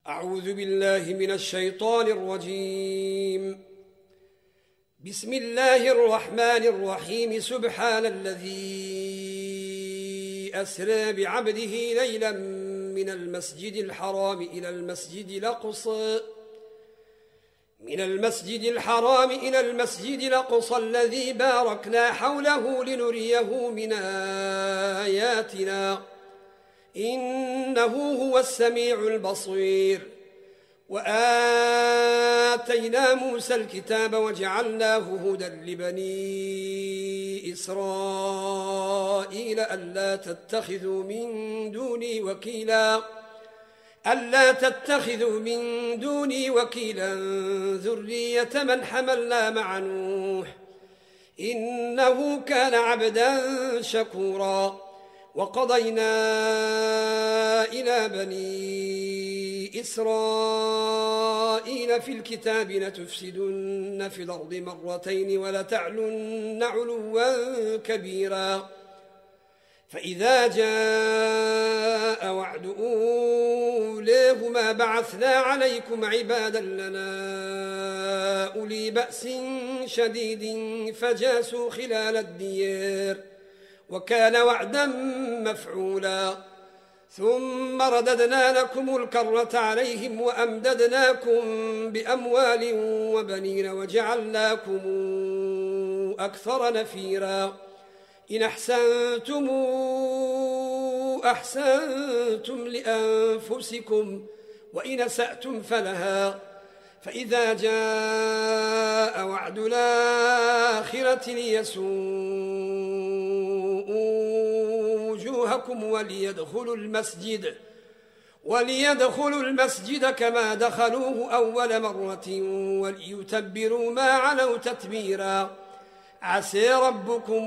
أعوذ بالله من الشيطان الرجيم. بسم الله الرحمن الرحيم. سبحان الذي أسرى بعبده ليلا من المسجد الحرام إلى المسجد الأقصى الذي باركنا حوله لنريه من آياتنا إنه هو السميع البصير. وآتينا موسى الكتاب وجعلناه هدى لبني إسرائيل ألا تتخذوا من دوني وكيلا ذرية من حملنا مع نوح إنه كان عبدا شكورا. وقضينا إلى بني إسرائيل في الكتاب لتفسدن في الأرض مرتين ولتعلن علوا كبيرا. فإذا جاء وعد أولاهما بعثنا عليكم عبادا لنا أولي بأس شديد فجاسوا خلال الديار وكان وعدا مفعولا. ثم رددنا لكم الكرة عليهم وأمددناكم بأموال وبنين وجعلناكم أكثر نفيرا. إن أحسنتم أحسنتم لأنفسكم وإن أسأتم فلها. فإذا جاء وعد الآخرة ليسوءوا وجوهكم وليدخلوا المسجد كما دخلوه أول مرة وليتبروا ما علوا تتبيرا. عسى ربكم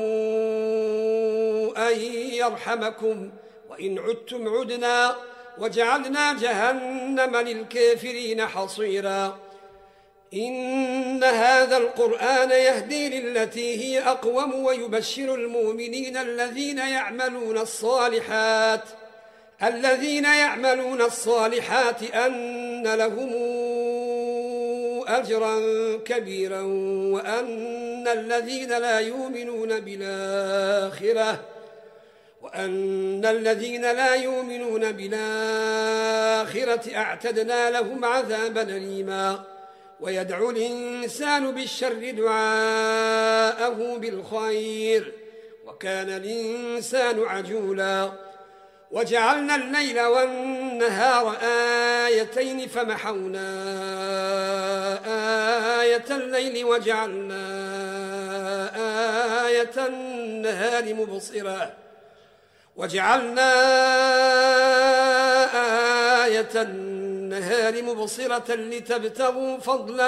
أن يرحمكم وإن عدتم عدنا وجعلنا جهنم للكافرين حصيرا. إن هذا القرآن يهدي للتي هي أقوم ويبشر المؤمنين الذين يعملون الصالحات أن لهم أجرا كبيرا وأن الذين لا يؤمنون بالآخرة أعتدنا لهم عذابا أليما. ويدعو الإنسان بالشر دعاءه بالخير وكان الإنسان عجولا. وجعلنا الليل والنهار آيتين فمحونا آية الليل وجعلنا آية النهار مبصرة لتبتغوا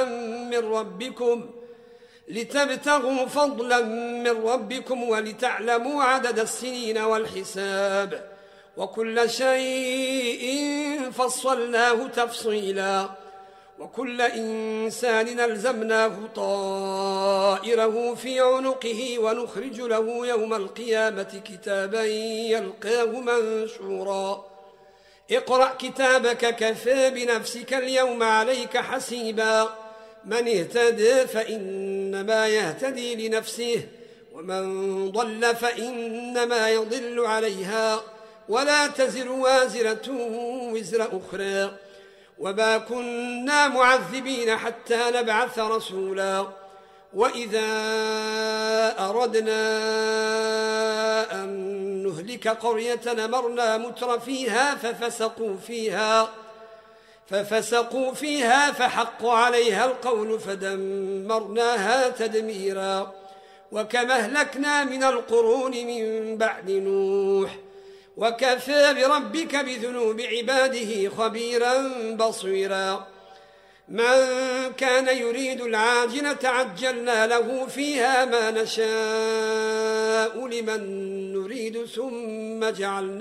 فضلا من ربكم ولتعلموا عدد السنين والحساب وكل شيء فصلناه تفصيلا. وكل إنسان ألزمناه طائره في عنقه ونخرج له يوم القيامة كتابا يلقاه منشورا. اقرأ كتابك كفى بنفسك اليوم عليك حسيبا. من اهتدى فإنما يهتدي لنفسه ومن ضل فإنما يضل عليها ولا تزر وازرة وزر أخرى. وما كنا معذبين حتى نبعث رسولا. وإذا أردنا أن نهلك قرية أمرنا متر فيها ففسقوا فيها فحق عليها القول فدمرناها تدميرا. وكما أهلكنا من القرون من بعد نوح وكفى بربك بذنوب عباده خبيرا بصيرا. من كان يريد العاجلة عجلنا له فيها ما نشاء لمن نريد ثم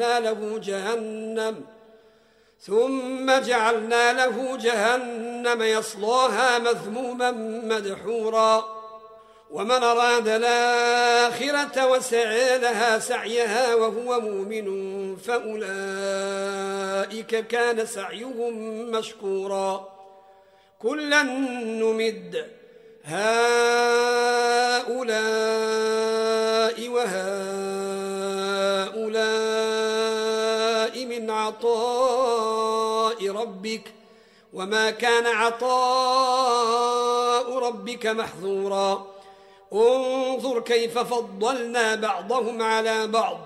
جعلنا له جهنم يصلاها مذموما مدحورا. ومن أراد الآخرة وسعى لها سعيها وهو مؤمن فأولئك كان سعيهم مشكورا كلا نمد هؤلاء وهؤلاء من عطاء ربك وما كان عطاء ربك محظورا انظر كيف فضلنا بعضهم على بعض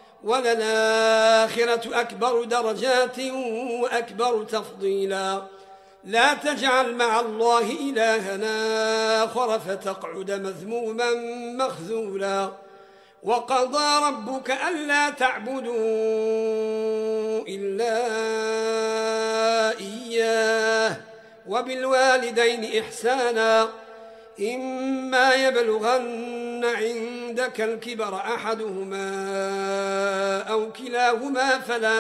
وللآخرة أكبر درجات وأكبر تفضيلا لا تجعل مع الله إلهنا آخر فتقعد مذموما مخذولا وقضى ربك ألا تعبدوا إلا إياه وبالوالدين إحسانا إما يبلغن عندك الكبر أحدهما أو كلاهما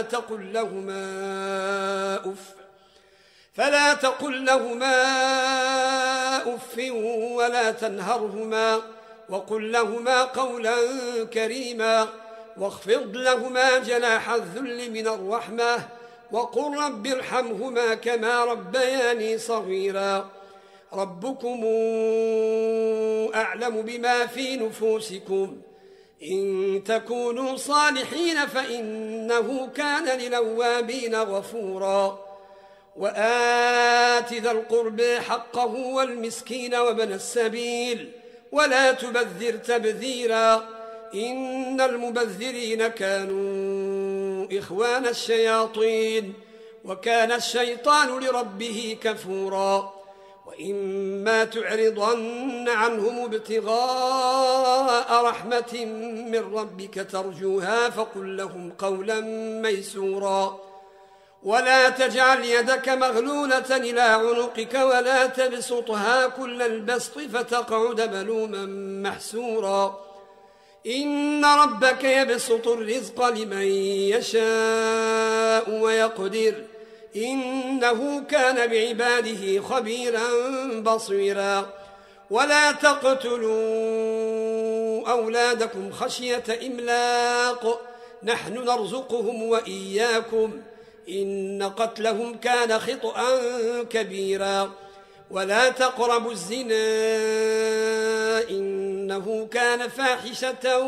فلا تقل لهما أف ولا تنهرهما وقل لهما قولا كريما واخفض لهما جناح الذل من الرحمة وقل رب ارحمهما كما ربياني صغيرا ربكم أعلم بما في نفوسكم إن تكونوا صالحين فإنه كان للأوابين غفورا وآت ذا القرب حقه والمسكين وابن السبيل ولا تبذر تبذيرا إن المبذرين كانوا إخوان الشياطين وكان الشيطان لربه كفورا وإما تعرضن عنهم ابتغاء رحمة من ربك ترجوها فقل لهم قولا ميسورا ولا تجعل يدك مغلولة إلى عنقك ولا تبسطها كل البسط فتقعد ملوما محسورا إن ربك يبسط الرزق لمن يشاء ويقدر إنه كان بعباده خبيرا بصيرا ولا تقتلوا أولادكم خشية إملاق نحن نرزقهم وإياكم إن قتلهم كان خطأ كبيرا ولا تقربوا الزنا إنه كان فاحشة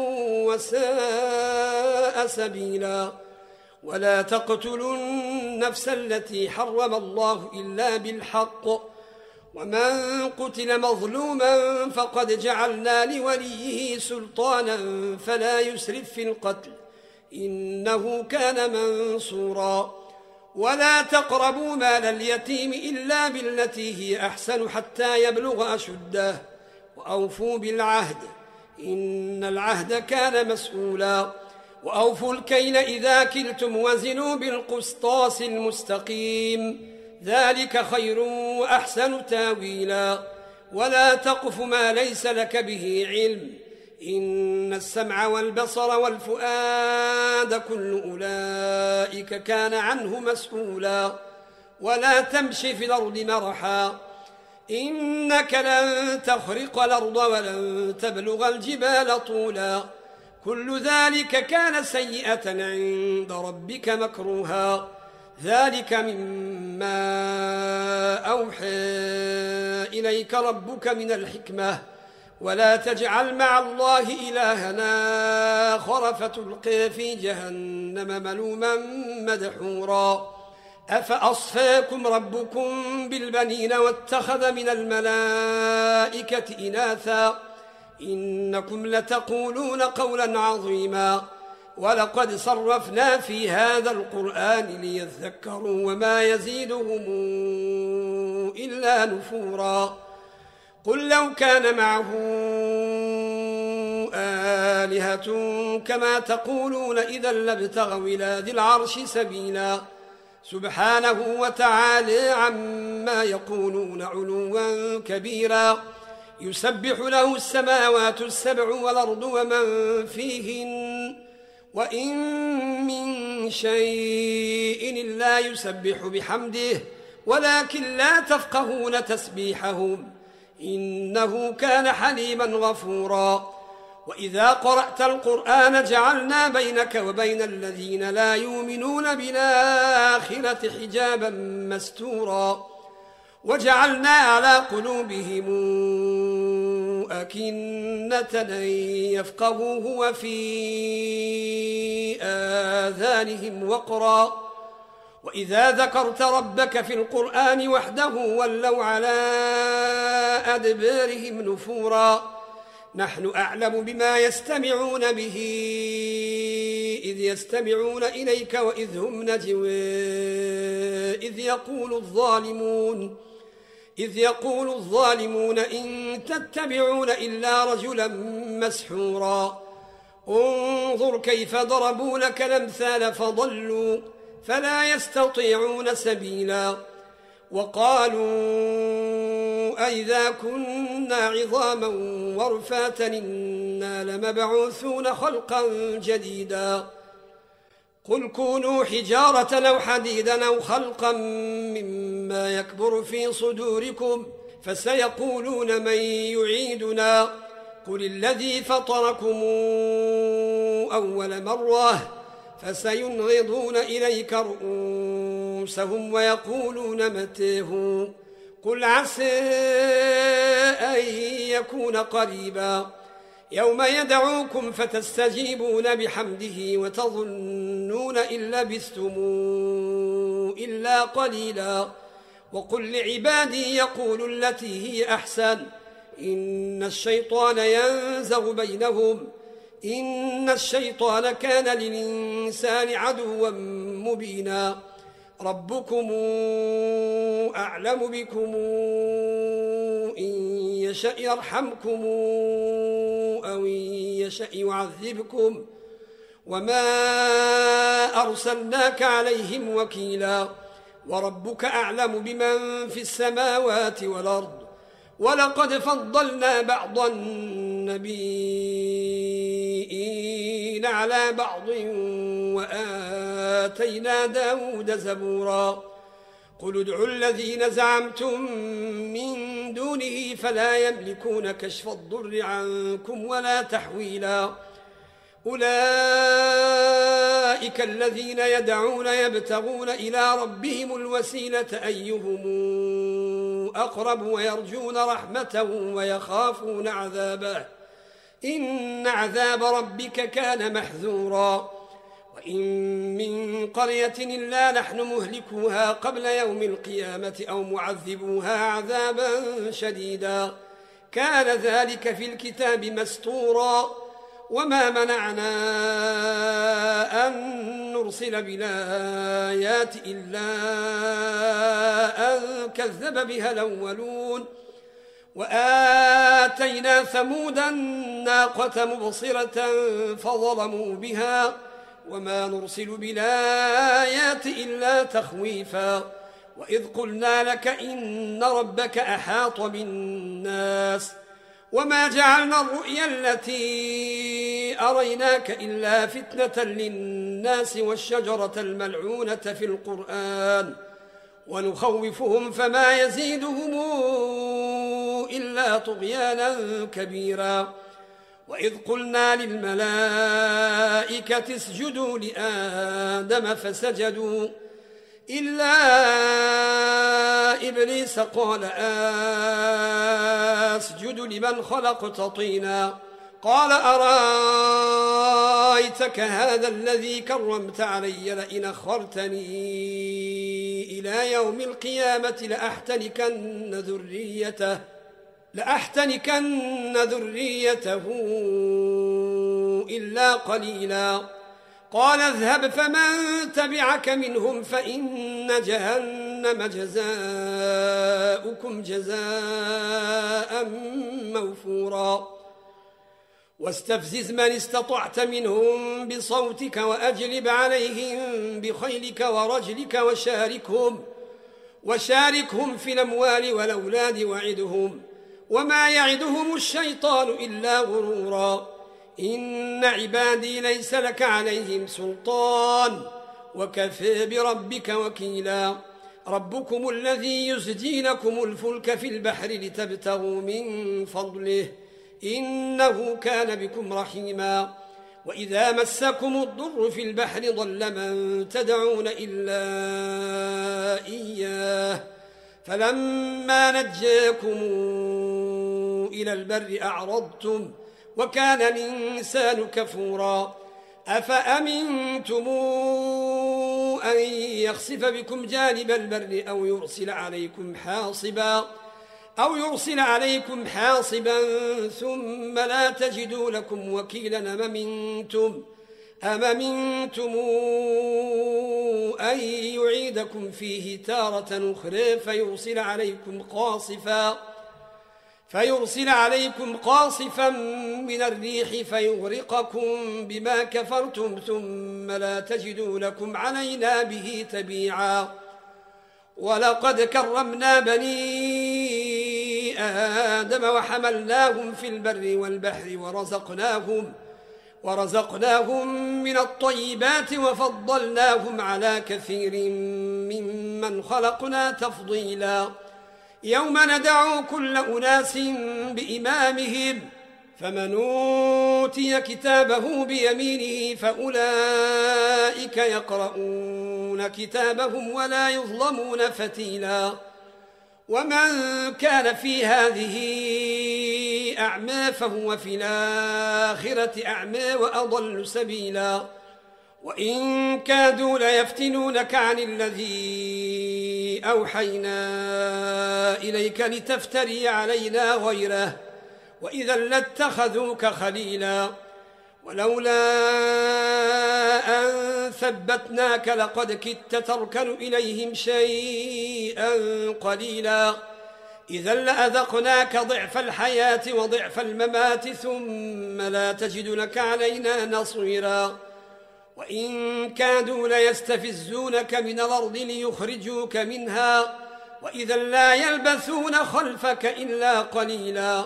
وساء سبيلا ولا تقتلوا النفس التي حرم الله إلا بالحق ومن قتل مظلوما فقد جعلنا لوليه سلطانا فلا يسرف في القتل إنه كان منصورا ولا تقربوا مال اليتيم إلا بالتي هي أحسن حتى يبلغ أشده وأوفوا بالعهد إن العهد كان مسؤولا وأوفوا الكيل إذا كلتم وزنوا بالقسطاس المستقيم ذلك خير وأحسن تاويلا ولا تقف ما ليس لك به علم إن السمع والبصر والفؤاد كل أولئك كان عنه مسؤولا ولا تمش في الأرض مرحا إنك لن تخرق الأرض ولن تبلغ الجبال طولا كل ذلك كان سيئة عند ربك مكروها ذلك مما أوحى إليك ربك من الحكمة ولا تجعل مع الله إلهنا آخر فتلقي في جهنم ملوما مدحورا أفأصفاكم ربكم بالبنين واتخذ من الملائكة إناثا إنكم لتقولون قولا عظيما ولقد صرفنا في هذا القرآن ليذكروا وما يزيدهم إلا نفورا قل لو كان معه آلهة كما تقولون إذا لابتغوا إلى ذي العرش سبيلا سبحانه وتعالى عما يقولون علوا كبيرا يسبح له السماوات السبع والأرض ومن فيهن وإن من شيء إلا يسبح بحمده ولكن لا تفقهون تسبيحهم إنه كان حليما غفورا وإذا قرأت القرآن جعلنا بينك وبين الذين لا يؤمنون بالآخرة حجابا مستورا وجعلنا على قلوبهم أكنة أن يفقهوه وفي آذانهم وقرا وإذا ذكرت ربك في القرآن وحده ولوا على أدبارهم نفورا نحن أعلم بما يستمعون به إذ يستمعون إليك وإذ هم نجوى إذ يقول الظالمون إن تتبعون إلا رجلا مسحورا انظر كيف ضربوا لك الأمثال فضلوا فلا يستطيعون سبيلا وقالوا أئذا كنا عظاما ورفاتا إنا لمبعوثون خلقا جديدا قل كونوا حجارة أو حديدا أو خلقا مما يكبر في صدوركم فسيقولون من يعيدنا قل الذي فطركم أول مرة فسينغضون إليك رؤوسهم ويقولون متى قل عسى أن يكون قريبا يوم يدعوكم فتستجيبون بحمده وتظنون إن لبثتم إلا قليلا وقل لعبادي يقولوا التي هي أحسن إن الشيطان ينزغ بينهم إن الشيطان كان للإنسان عدوا مبينا ربكم أعلم بكم إن يشأ يرحمكم أو إن يشأ يعذبكم وما أرسلناك عليهم وكيلا وربك أعلم بمن في السماوات والأرض ولقد فضلنا بعض النبيين على بعض وآتينا داود زبورا قل ادعوا الذين زعمتم من دونه فلا يملكون كشف الضر عنكم ولا تحويلا أولئك الذين يدعون يبتغون إلى ربهم الوسيلة أيهم أقرب ويرجون رحمته ويخافون عذابه إن عذاب ربك كان محذورا وإن من قرية إلا نحن مهلكوها قبل يوم القيامة أو معذبوها عذابا شديدا كان ذلك في الكتاب مسطورا وما منعنا أن نرسل بالآيات إلا أن كذب بها الأولون وآتينا ثمود الناقة مبصرة فظلموا بها وما نرسل بالآيات إلا تخويفا وإذ قلنا لك إن ربك أحاط بالناس وما جعلنا الرؤيا التي أريناك إلا فتنة للناس والشجرة الملعونة في القرآن ونخوفهم فما يزيدهم إلا طغيانا كبيرا وإذ قلنا للملائكة اسجدوا لآدم فسجدوا إلا إبليس قال أسجد لمن خلقت طينا قال أرأيتك هذا الذي كرمت علي لئن أخرتني إلى يوم القيامة لأحتنكن ذريته إلا قليلا قال اذهب فمن تبعك منهم فإن جهنم جزاؤكم جزاء موفورا واستفزز من استطعت منهم بصوتك وأجلب عليهم بخيلك ورجلك وشاركهم في الأموال والأولاد وعدهم وما يعدهم الشيطان إلا غرورا إن عبادي ليس لك عليهم سلطان وكفى بربك وكيلا ربكم الذي يزجي لكم الفلك في البحر لتبتغوا من فضله إنه كان بكم رحيما وإذا مسكم الضر في البحر ضل من تدعون إلا إياه فلما نجاكم إلى البر أعرضتم وكان الإنسان كفورا أفأمنتم أن يخسف بكم جانب البر أو يرسل عليكم حاصبا ثم لا تجدوا لكم وكيلا أم أمنتم أن يعيدكم فيه تارة أخرى فيرسل عليكم قاصفا من الريح فيغرقكم بما كفرتم ثم لا تجدوا لكم علينا به تبيعا ولقد كرمنا بني آدم وحملناهم في البر والبحر ورزقناهم من الطيبات وفضلناهم على كثير ممن خلقنا تفضيلا يوم ندعو كل أناس بإمامهم فمن أوتي كتابه بيمينه فأولئك يقرؤون كتابهم ولا يظلمون فتيلا ومن كان في هذه أعمى فهو في الآخرة أعمى وأضل سبيلا وإن كادوا ليفتنونك عن الذي أوحينا إليك لتفتري علينا غيره وإذا لاتخذوك خليلا ولولا أن ثبتناك لقد كدت تركن إليهم شيئا قليلا إذا لأذقناك ضعف الحياة وضعف الممات ثم لا تجد لك علينا نصيرا وإن كادوا ليستفزونك من الأرض ليخرجوك منها وإذا لا يلبثون خلفك إلا قليلا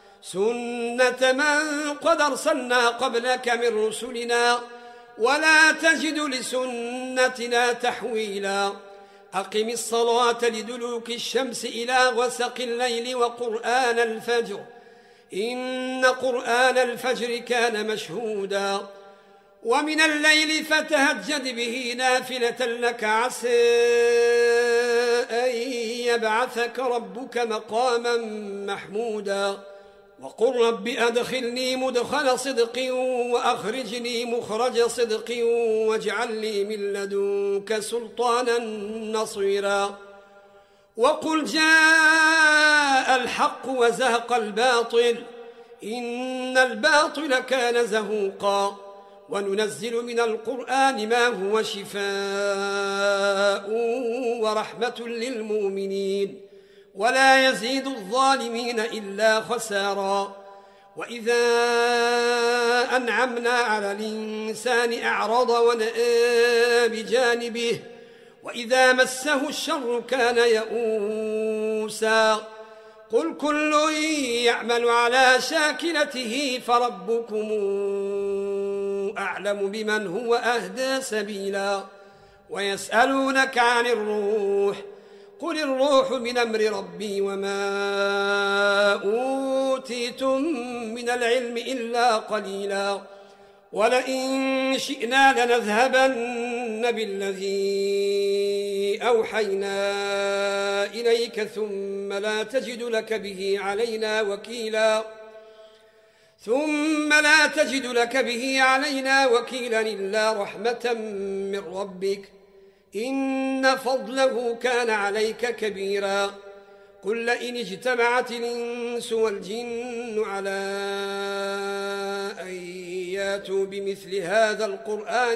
سنة من قد أرسلنا قبلك من رسلنا ولا تجد لسنتنا تحويلا أقم الصلاة لدلوك الشمس إلى غسق الليل وقرآن الفجر إن قرآن الفجر كان مشهودا ومن الليل فتهجد به نافلة لك عسى أن يبعثك ربك مقاما محمودا وقل رب أدخلني مدخل صدق وأخرجني مخرج صدق واجعل لي من لدنك سلطانا نصيرا وقل جاء الحق وزهق الباطل إن الباطل كان زهوقا وننزل من القرآن ما هو شفاء ورحمة للمؤمنين ولا يزيد الظالمين إلا خسارا وإذا أنعمنا على الإنسان أعرض ونأى بجانبه وإذا مسه الشر كان يئوسا قل كل يعمل على شاكلته فربكم أعلم بمن هو أهدى سبيلا ويسألونك عن الروح قل الروح من أمر ربي وما أوتيتم من العلم إلا قليلا ولئن شئنا لنذهبن بالذي أوحينا إليك ثم لا تجد لك به علينا وكيلا إلا رحمة من ربك إن فضله كان عليك كبيرا قل لئن اجتمعت الإنس والجن على أن ياتوا بمثل هذا القرآن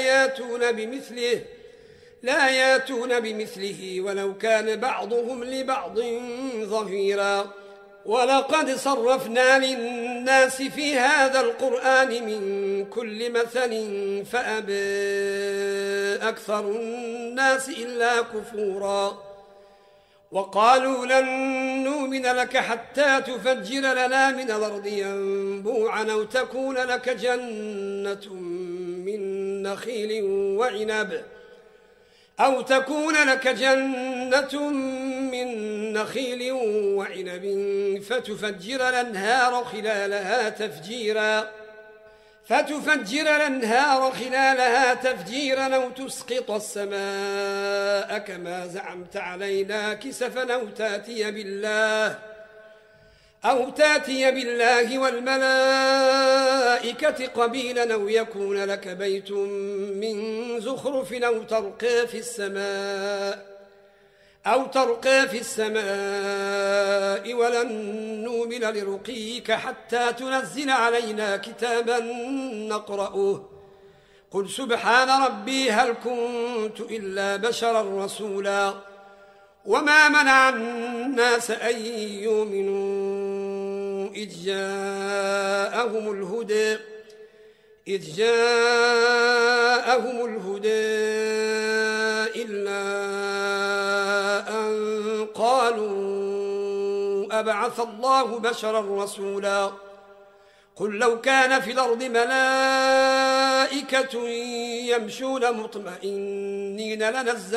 لا ياتون بمثله ولو كان بعضهم لبعض ظهيرا ولقد صرفنا للناس في هذا القرآن من كل مثل فأبى أكثر الناس إلا كفورا وقالوا لن نؤمن لك حتى تفجر لنا من الأرض ينبوعا أو تكون لك جنة من نخيل أو تكون لك جنة من نخيل وعنب فتفجر الأنهار خلالها تفجيرا أو تسقط السماء كما زعمت علينا كسفا أو تاتي بالله والملائكة قبيلا أو يكون لك بيت من زخرف أو ترقى في السماء ولن نؤمن لرقيك حتى تنزل علينا كتابا نقرأه قل سبحان ربي هل كنت إلا بشرا رسولا وما منع الناس أن يؤمنوا إذ جاءهم الهدى إلا أن قالوا أبعث الله بشرا رسولا قل لو كان في الأرض ملائكة يمشون مطمئنين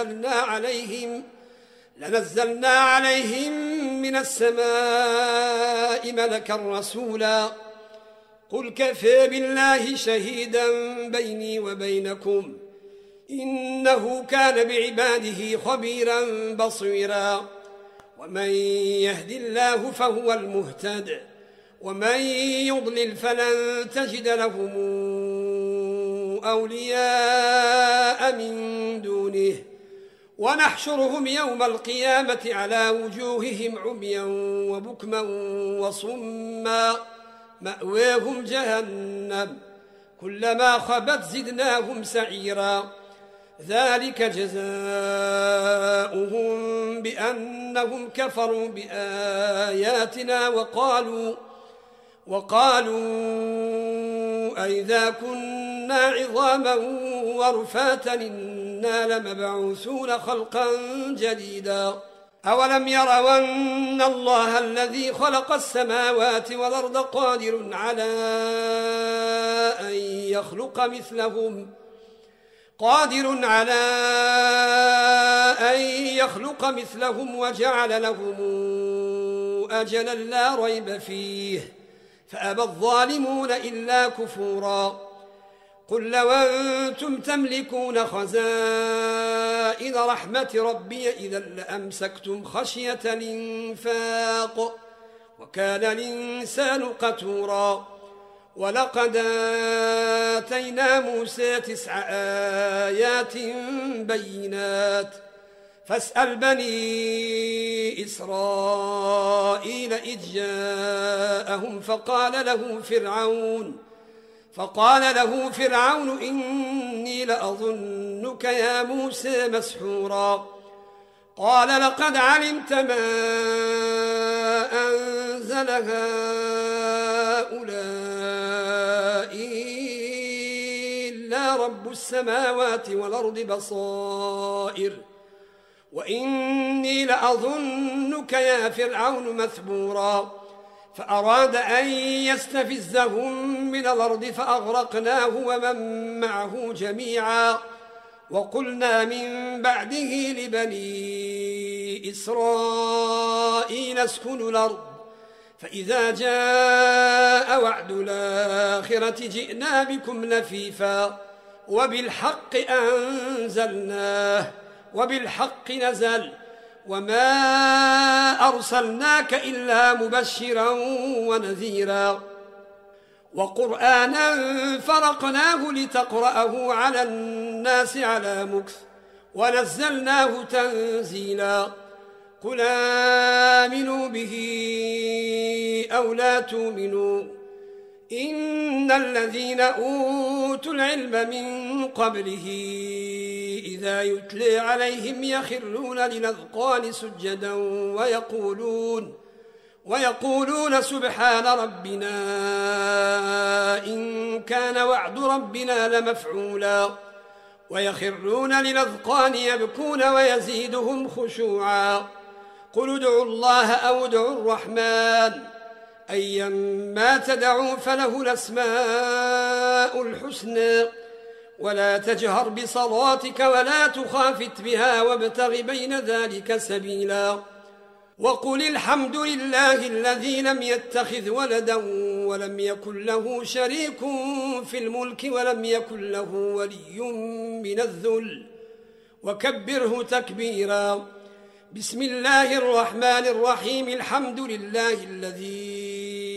لنزلنا عليهم من السماء ملكا رسولا قل كفى بالله شهيدا بيني وبينكم إنه كان بعباده خبيرا بصيرا ومن يهد الله فهو المهتد ومن يضلل فلن تجد لهم أولياء من دونه ونحشرهم يوم القيامة على وجوههم عميا وبكما وصما مأواهم جهنم كلما خبت زدناهم سعيرا ذلك جزاؤهم بأنهم كفروا بآياتنا وقالوا أئذا كنا عظاما ورفاتا إنا لمبعوثون خلقا جديدا أولم يروا أن الله الذي خلق السماوات والأرض قادر على أن يخلق مثلهم وجعل لهم أجلا لا ريب فيه فأبى الظالمون إلا كفورا قل لو أنتم تملكون خزائن رحمة ربي إذا لأمسكتم خشية الإنفاق وكان الإنسان قتورا ولقد آتينا موسى 9 آيات بينات فاسأل بني إسرائيل إذ جاءهم فقال له فرعون إني لأظنك يا موسى مسحورا قال لقد علمت ما أنزل هؤلاء إلا رب السماوات والأرض بصائر وإني لأظنك يا فرعون مثبورا فأراد أن يستفزهم من الأرض فأغرقناه ومن معه جميعا وقلنا من بعده لبني إسرائيل اسكنوا الأرض فإذا جاء وعد الآخرة جئنا بكم لفيفا وبالحق أنزلناه وبالحق نزل وما أرسلناك إلا مبشرا ونذيرا وقرآنا فرقناه لتقرأه على الناس على مكث ونزلناه تنزيلا قل آمنوا به أو لا تؤمنوا إن الذين أوتوا العلم من قبله إذا يتلى عليهم يخرون للأذقان سجدا ويقولون سبحان ربنا إن كان وعد ربنا لمفعولا ويخرون للأذقان يبكون ويزيدهم خشوعا قل ادعوا الله أو ادعوا الرحمن أيما تدعوا فله الأسماء الحسنى ولا تجهر بصلاتك ولا تخافت بها وابتغ بين ذلك سبيلا وقل الحمد لله الذي لم يتخذ ولدا ولم يكن له شريك في الملك ولم يكن له ولي من الذل وكبره تكبيرا. بسم الله الرحمن الرحيم. الحمد لله الذي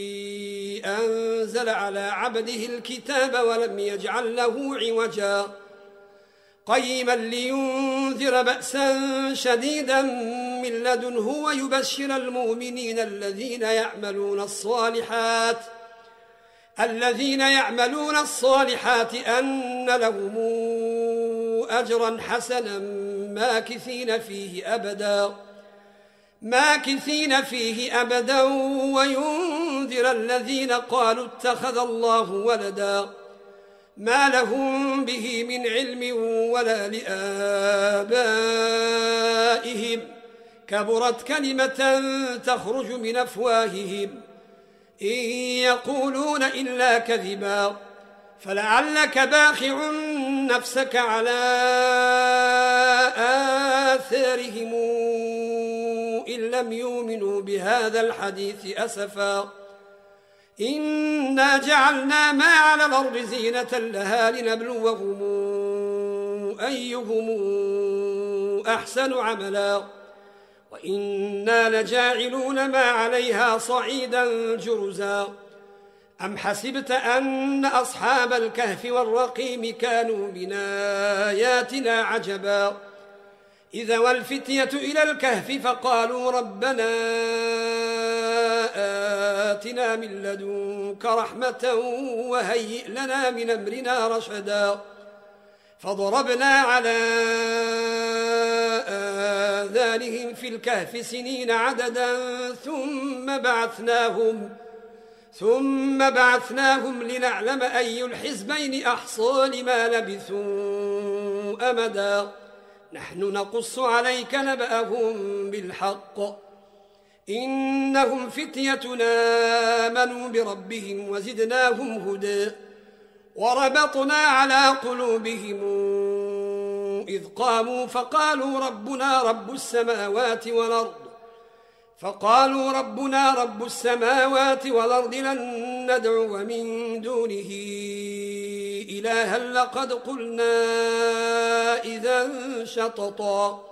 أنزل على عبده الكتاب ولم يجعل له عوجا قيما لينذر بأسا شديدا من لدنه ويبشر المؤمنين الذين يعملون الصالحات أن لهم أجرا حسنا ماكثين فيه أبدا وينذر الذين قالوا اتخذ الله ولدا ما لهم به من علم ولا لآبائهم كبرت كلمة تخرج من أفواههم إن يقولون إلا كذبا فلعلك باخع نفسك على آثارهم إن لم يؤمنوا بهذا الحديث أسفا إنا جعلنا ما على الأرض زينة لها لنبلوهم أيهم أحسن عملا وإنا لجاعلون ما عليها صعيدا جرزا. أم حسبت أن أصحاب الكهف والرقيم كانوا من آياتنا عجبا إذا والفتية إلى الكهف فقالوا ربنا آتنا من لدنك رحمة وهيئ لنا من أمرنا رشدا فضربنا على آذانهم في الكهف سنين عددا ثم بعثناهم لنعلم أي الحزبين أحصى لما لبثوا أمدا نحن نقص عليك نبأهم بالحق إنهم فتيتنا آمنوا بربهم وزدناهم هدى وربطنا على قلوبهم إذ قاموا فقالوا ربنا رب السماوات والأرض لن ندعو من دونه إلها لقد قلنا إذا شططا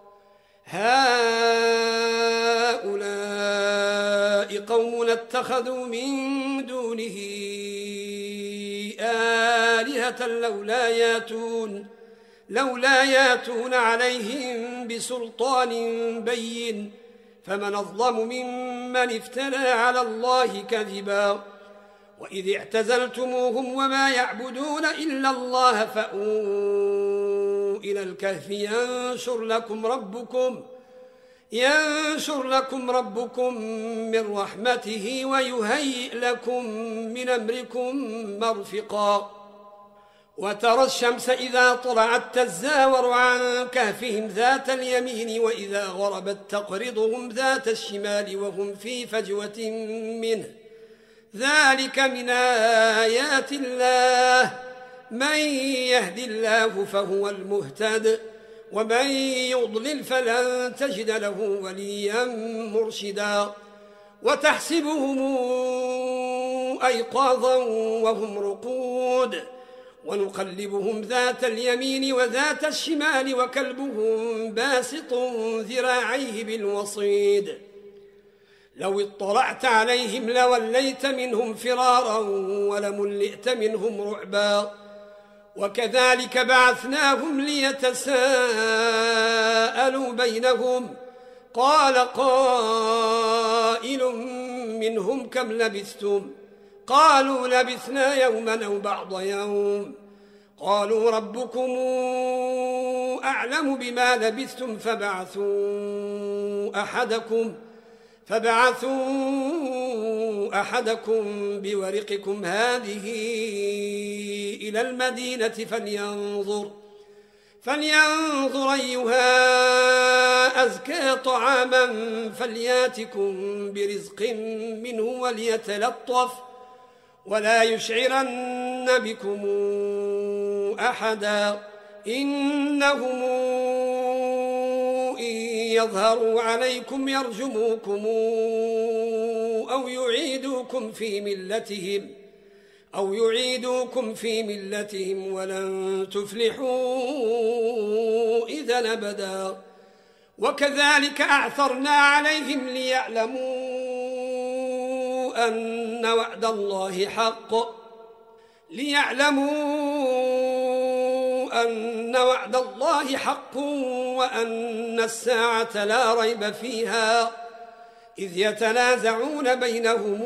هؤلاء قوم اتخذوا من دونه آلهة لولا ياتون عليهم بسلطان بين فمن أظلم ممن افترى على الله كذبا وإذ اعتزلتموهم وما يعبدون إلا الله فأووا إلى الكهف ينشر لكم ربكم من رحمته ويهيئ لكم من أمركم مرفقا وترى الشمس إذا طلعت تزاور عن كهفهم ذات اليمين وإذا غربت تقرضهم ذات الشمال وهم في فجوة منه ذلك من آيات الله من يهد الله فهو المهتد ومن يضلل فلن تجد له وليا مرشدا وتحسبهم أيقاظا وهم رقود ونقلبهم ذات اليمين وذات الشمال وكلبهم باسط ذراعيه بالوصيد لو اطلعت عليهم لوليت منهم فرارا ولملئت منهم رعبا وكذلك بعثناهم ليتساءلوا بينهم قال قائل منهم كم لبثتم قالوا لبثنا يوما أو بعض يوم قالوا ربكم أعلم بما لبثتم فبعثوا أحدكم بورقكم هذه إلى المدينة فلينظر أيها أزكى طعاما فلياتكم برزق منه وليتلطف ولا يشعرن بكم أحدا إنهم إن يظهروا عليكم يرجموكم أو يعيدوكم في ملتهم ولن تفلحوا إذا أبدا وكذلك أعثرنا عليهم ليعلموا أن وعد الله حق وأن الساعة لا ريب فيها إذ يتنازعون بينهم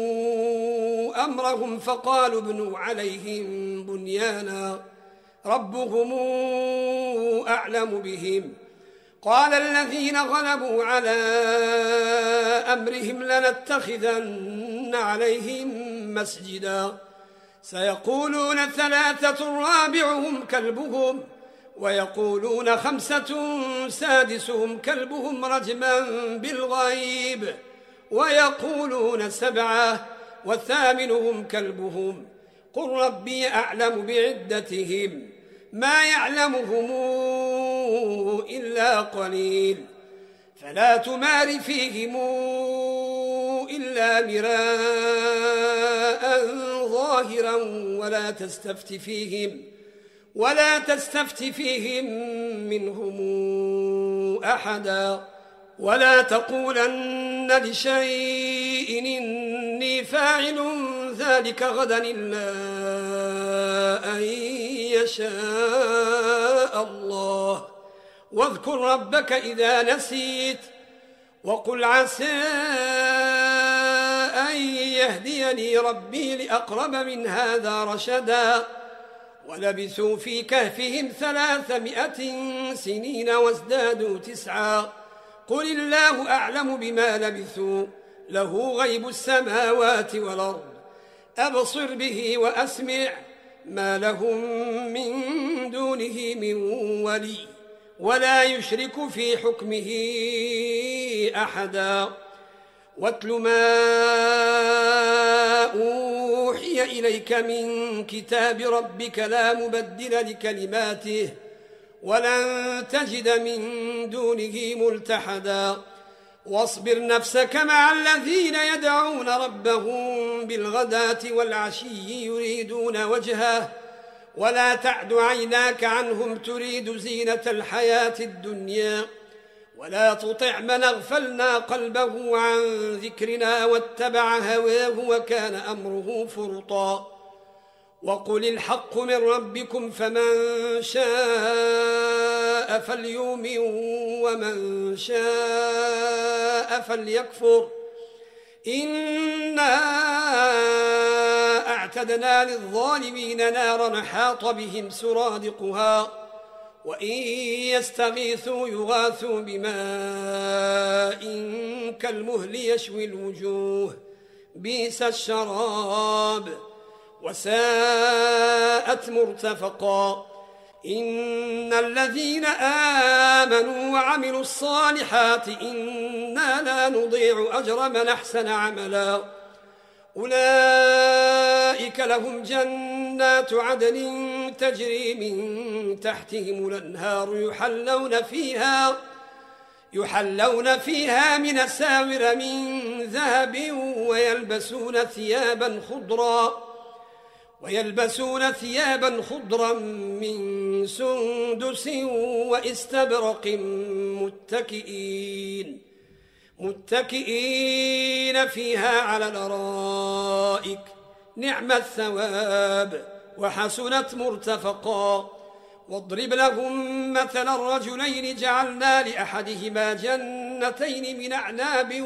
أمرهم فقالوا ابنوا عليهم بنيانا ربهم أعلم بهم قال الذين غلبوا على أمرهم لنتخذن عليهم مسجدا سيقولون 3 رابعهم كلبهم ويقولون 5 سادسهم كلبهم رجما بالغيب ويقولون 7 وثامنهم كلبهم قل ربي أعلم بعدتهم ما يعلمهم إلا قليل فلا تمار فيهم إلا مراء ظاهرا ولا تستفت فيهم منهم أحدا ولا تقولن لشيء إني فاعل ذلك غدا إلا أن يشاء الله واذكر ربك إذا نسيت وقل عسى أن يهديني ربي لأقرب من هذا رشدا ولبثوا في كهفهم 300 سنين وازدادوا 9 قل الله أعلم بما لبثوا له غيب السماوات والأرض أبصر به وأسمع ما لهم من دونه من ولي ولا يشرك في حكمه أحدا واتل ما أوحي إليك من كتاب ربك لا مبدل لكلماته ولن تجد من دونه ملتحدا واصبر نفسك مع الذين يدعون ربهم بالغداة والعشي يريدون وجهه ولا تعد عيناك عنهم تريد زينة الحياة الدنيا ولا تطع من أغفلنا قلبه عن ذكرنا واتبع هواه وكان أمره فرطا وقل الحق من ربكم فمن شاء فليؤمن ومن شاء فليكفر إنا أعتدنا للظالمين نارا حاط بهم سرادقها وإن يستغيثوا يغاثوا بماء كالمهل يشوي الوجوه بئس الشراب وساءت مرتفقا إن الذين آمنوا وعملوا الصالحات إنا لا نضيع أجر من أحسن عملا أولئك لهم جنات عدن تجري من تحتهم الأنهار يحلون فيها من أساور من ذهب ويلبسون ثيابا خضرا من سندس واستبرق متكئين فيها على الأرائك نعم الثواب وحسنت مرتفقا واضرب لهم مثلا الرجلين جعلنا لأحدهما جنتين من أعناب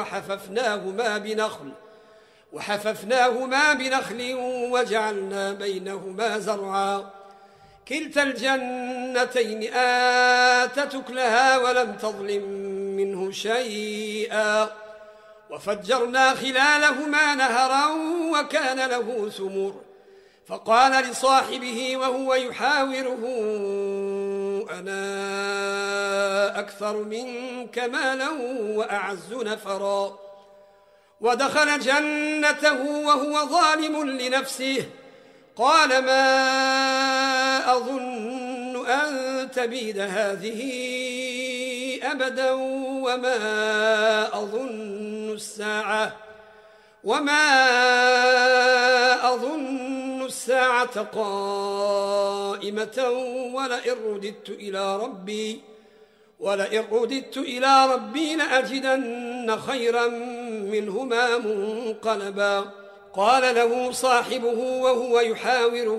وحففناهما بنخل وجعلنا بينهما زرعا كلتا الجنتين آتت أكلها ولم تظلم منه شيئا وفجرنا خلالهما نهرا وكان له ثمر فقال لصاحبه وهو يحاوره أنا أكثر منك مالا وأعز نفرا ودخل جنته وهو ظالم لنفسه قال ما أظن أن تبيد هذه أبدا وما أظن الساعة قائمة ولئن رددت إلى ربي لأجدن خيرا منهما منقلبا. قال له صاحبه وهو يحاوره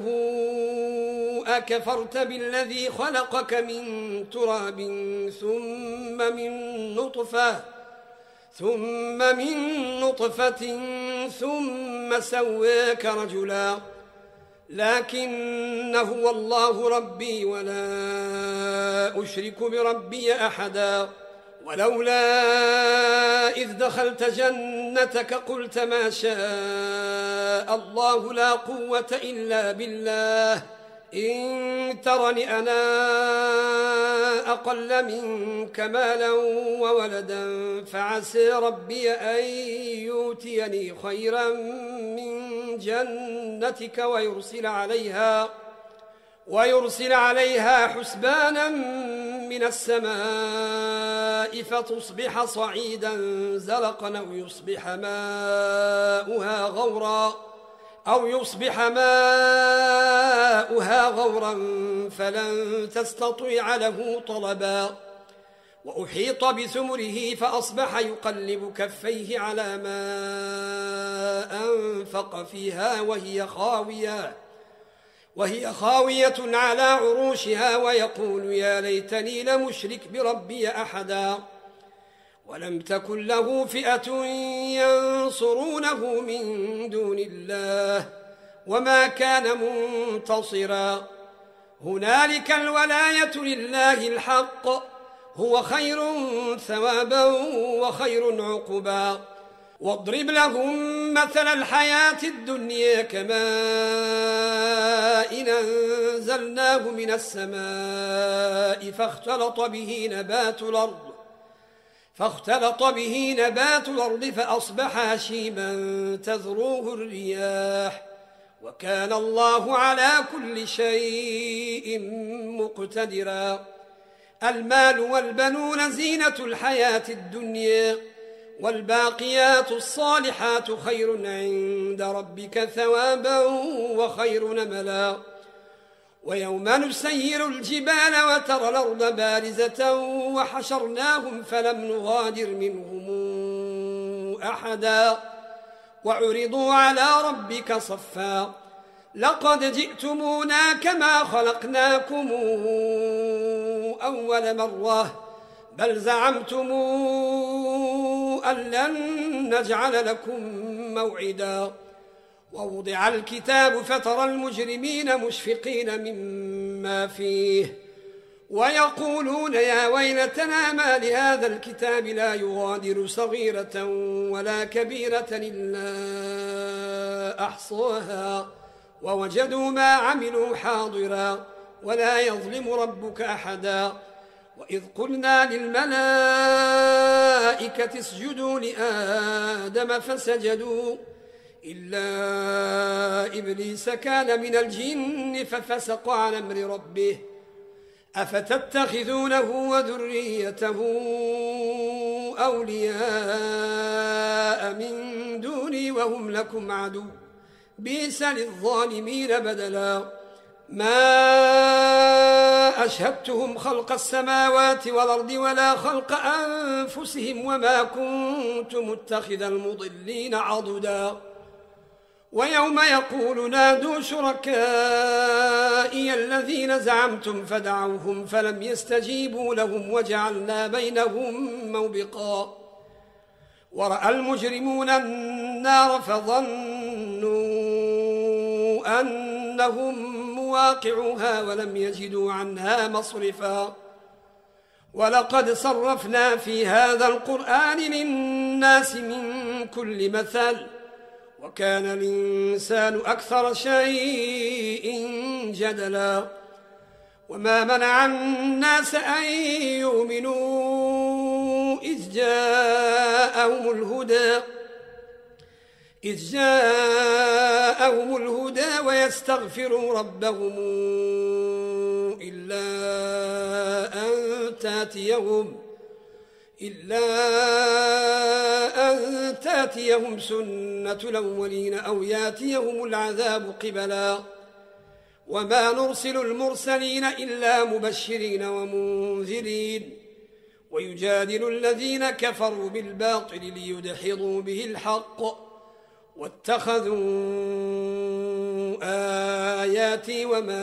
أكفرت بالذي خلقك من تراب ثم من نطفة ثم سواك رجلا لكن هو الله ربي ولا أشرك بربي أحدا. ولولا إذ دخلت جنتك قلت ما شاء الله لا قوة إلا بالله إن ترني أنا أقل منك مالا وولدا فعسى ربي أن يؤتيني خيرا من جنتك ويرسل عليها حسبانا من السماء فتصبح صعيدا زلقا أو يصبح ماؤها غورا فلن تستطيع له طلبا. وأحيط بثمره فأصبح يقلب كفيه على ما أنفق فيها وهي خاوية على عروشها ويقول يا ليتني لمشرك بربي أحدا. ولم تكن له فئة ينصرونه من دون الله وما كان منتصرا. هنالك الولاية لله الحق هو خير ثوابا وخير عقبا. واضرب لهم مثل الحياة الدنيا كماء أنزلناه من السماء فاختلط به نبات الأرض فأصبح هشيما تذروه الرياح وكان الله على كل شيء مقتدرا. المال والبنون زينة الحياة الدنيا والباقيات الصالحات خير عند ربك ثوابا وخير نملا. ويوم نسير الجبال وترى الأرض بارزة وحشرناهم فلم نغادر منهم أحدا وعرضوا على ربك صفا لقد جئتمونا كما خلقناكم أول مرة بل زعمتم أن لن نجعل لكم موعدا. ووضع الكتاب فترى المجرمين مشفقين مما فيه ويقولون يا ويلتنا ما لهذا الكتاب لا يغادر صغيرة ولا كبيرة إلا أحصاها ووجدوا ما عملوا حاضرا ولا يظلم ربك أحدا. وإذ قلنا للملائكة اسجدوا لآدم فسجدوا إلا إبليس كان من الجن ففسق عن أمر ربه أفتتخذونه وذريته أولياء من دوني وهم لكم عدو بئس للظالمين بدلا. ما أشهدتهم خلق السماوات والأرض ولا خلق أنفسهم وما كنت متخذ المضلين عضدا. ويوم يقول نادوا شركائي الذين زعمتم فدعوهم فلم يستجيبوا لهم وجعلنا بينهم موبقا. ورأى المجرمون النار فظنوا أنهم مواقعها ولم يجدوا عنها مصرفا. ولقد صرفنا في هذا القرآن للناس من كل مثل وكان الإنسان أكثر شيء جدلا. وما منع الناس أن يؤمنوا إذ جاءهم الهدى ويستغفروا ربهم إلا أن تاتيهم سنة الأولين أو ياتيهم العذاب قبلا وما نرسل المرسلين إلا مبشرين ومنذرين ويجادل الذين كفروا بالباطل ليدحضوا به الحق واتخذوا آياتي وما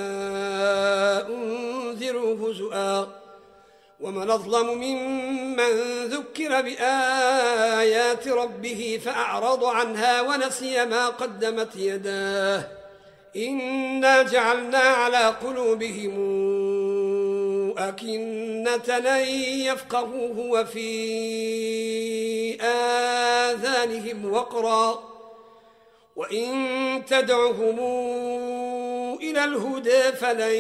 أنذروا هزؤا ومن أظلم ممن ذكر بآيات ربه فأعرض عنها ونسي ما قدمت يداه إنا جعلنا على قلوبهم أكنة أن يفقهوه وفي آذانهم وقرا وإن تدعهم إلى الهدى فلن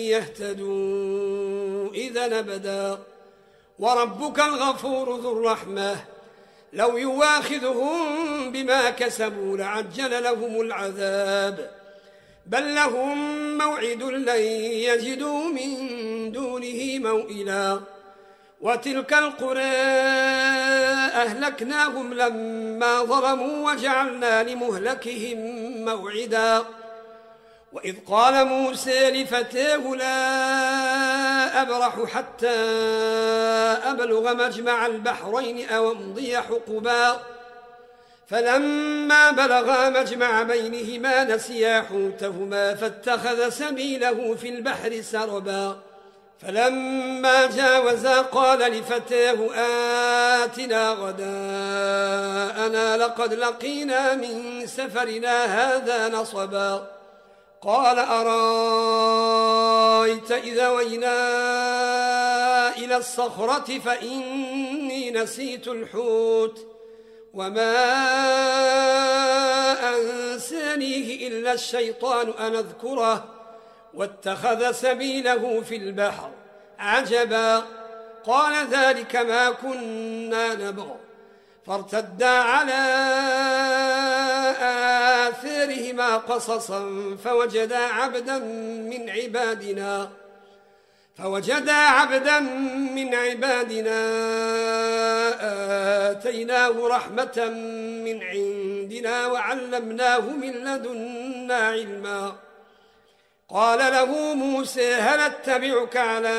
يهتدوا إذا أبدا وربك الغفور ذو الرحمة لو يواخذهم بما كسبوا لعجل لهم العذاب بل لهم موعد لن يجدوا من دونه موئلا وتلك القرى أهلكناهم لما ظلموا وجعلنا لمهلكهم موعدا وإذ قال موسى لفتاه لا أبرح حتى أبلغ مجمع البحرين أو أمضي حقبا فلما بلغا مجمع بينهما نسيا حوتهما فاتخذ سبيله في البحر سربا فلما جاوزا قال لفتاه آتنا غداءنا لقد لقينا من سفرنا هذا نصبا قال أرأيت إذا وينا إلى الصخرة فإني نسيت الحوت وما أنسانيه إلا الشيطان أن أذكره واتخذ سبيله في البحر عجبا قال ذلك ما كنا نبغ فارتدا على آثارهما قصصا فوجدا عبدا من عبادنا آتيناه رحمة من عندنا وعلمناه من لدنا علما قال له موسى هل اتبعك على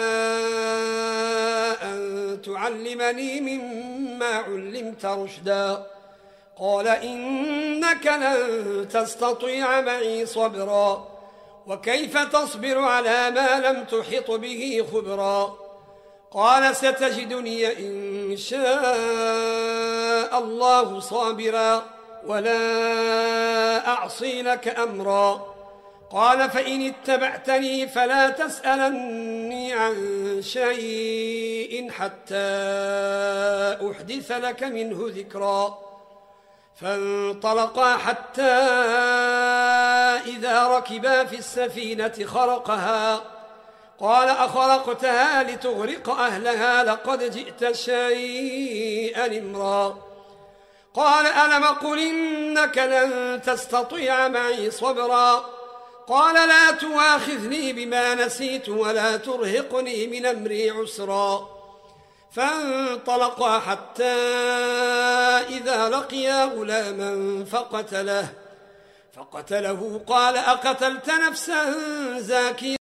أن تعلمني مما علمت رشدا قال إنك لن تستطيع معي صبرا وكيف تصبر على ما لم تحط به خبرا قال ستجدني إن شاء الله صابرا ولا أعصي لك أمرا قال فإن اتبعتني فلا تسألني عن شيء حتى أحدث لك منه ذكرا فانطلقا حتى إذا ركبا في السفينة خرقها قال أخرقتها لتغرق أهلها لقد جئت شيئا إمرا قال ألم قل إنك لن تستطيع معي صبرا قال لا تواخذني بما نسيت ولا ترهقني من أمري عسرا فانطلقا حتى إذا لقيا غلاما فقتله قال أقتلت نفسا زاكية